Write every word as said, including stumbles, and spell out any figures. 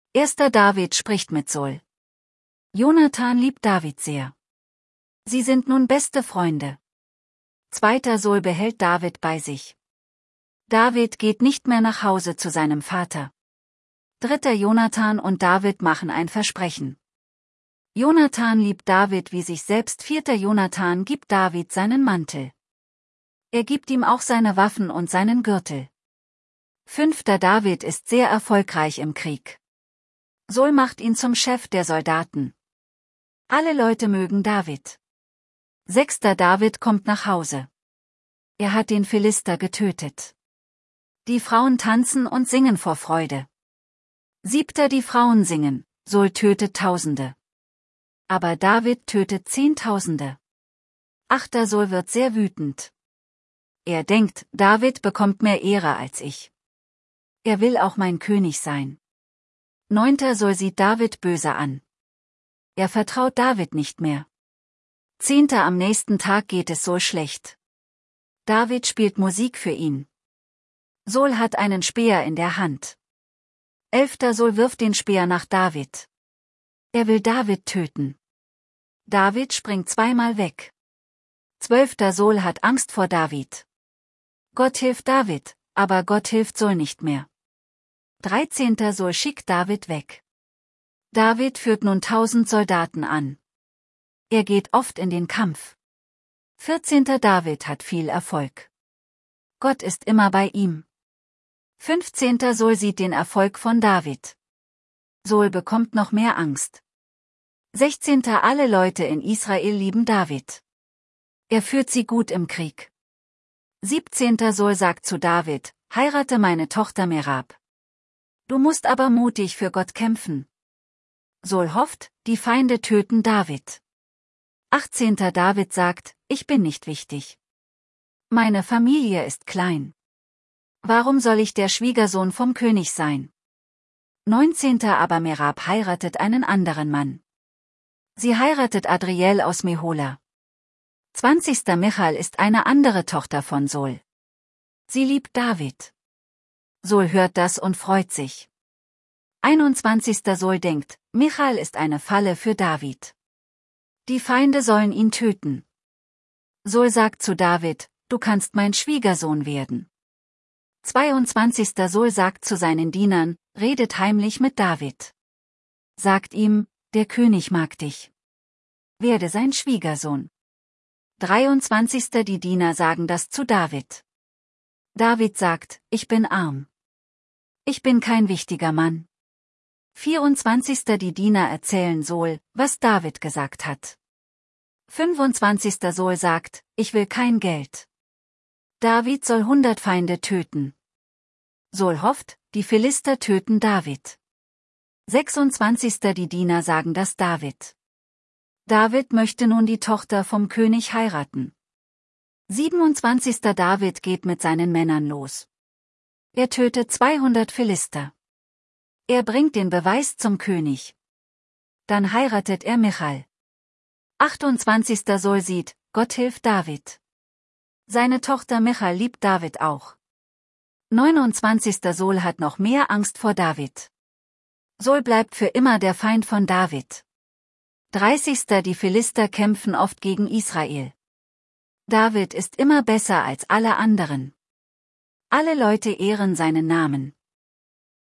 Erster David spricht mit Saul. Jonathan liebt David sehr. Sie sind nun beste Freunde. Zweiter Saul behält David bei sich. David geht nicht mehr nach Hause zu seinem Vater. Dritter Jonathan und David machen ein Versprechen. Jonathan liebt David wie sich selbst. Vierter Jonathan gibt David seinen Mantel. Er gibt ihm auch seine Waffen und seinen Gürtel. Fünfter David ist sehr erfolgreich im Krieg. Saul macht ihn zum Chef der Soldaten. Alle Leute mögen David. Sechster David kommt nach Hause. Er hat den Philister getötet. Die Frauen tanzen und singen vor Freude. Siebter die Frauen singen, Saul tötet Tausende. Aber David tötet Zehntausende. Achter Saul wird sehr wütend. Er denkt, David bekommt mehr Ehre als ich. Er will auch mein König sein. Neunter Saul sieht David böse an. Er vertraut David nicht mehr. Zehnter am nächsten Tag geht es Saul schlecht. David spielt Musik für ihn. Saul hat einen Speer in der Hand. Elfter Saul wirft den Speer nach David. Er will David töten. David springt zweimal weg. Zwölfter Saul hat Angst vor David. Gott hilft David, aber Gott hilft Saul nicht mehr. Dreizehnter Saul schickt David weg. David führt nun tausend Soldaten an. Er geht oft in den Kampf. Vierzehnter David hat viel Erfolg. Gott ist immer bei ihm. Fünfzehnter Saul sieht den Erfolg von David. Saul bekommt noch mehr Angst. Sechzehnter Alle Leute in Israel lieben David. Er führt sie gut im Krieg. Siebzehnter Saul sagt zu David, heirate meine Tochter Merab. Du musst aber mutig für Gott kämpfen. Saul hofft, die Feinde töten David. Achtzehnter David sagt, ich bin nicht wichtig. Meine Familie ist klein. Warum soll ich der Schwiegersohn vom König sein? Neunzehnter Aber Merab heiratet einen anderen Mann. Sie heiratet Adriel aus Mehola. Zwanzigster Michal ist eine andere Tochter von Saul. Sie liebt David. Saul hört das und freut sich. einundzwanzigster Saul denkt, Michal ist eine Falle für David. Die Feinde sollen ihn töten. Saul sagt zu David, du kannst mein Schwiegersohn werden. zweiundzwanzigster Saul sagt zu seinen Dienern, redet heimlich mit David. Sagt ihm, der König mag dich. Werde sein Schwiegersohn. dreiundzwanzigster Die Diener sagen das zu David. David sagt, ich bin arm. Ich bin kein wichtiger Mann. vierundzwanzigster Die Diener erzählen Saul, was David gesagt hat. fünfundzwanzigster Saul sagt, ich will kein Geld. David soll hundert Feinde töten. Saul hofft, die Philister töten David. sechsundzwanzigster Die Diener sagen das David. David möchte nun die Tochter vom König heiraten. siebenundzwanzigster David geht mit seinen Männern los. Er tötet zweihundert Philister. Er bringt den Beweis zum König. Dann heiratet er Michal. achtundzwanzigster Saul sieht, Gott hilft David. Seine Tochter Michal liebt David auch. neunundzwanzigster Saul hat noch mehr Angst vor David. Saul bleibt für immer der Feind von David. dreißigster Die Philister kämpfen oft gegen Israel. David ist immer besser als alle anderen. Alle Leute ehren seinen Namen.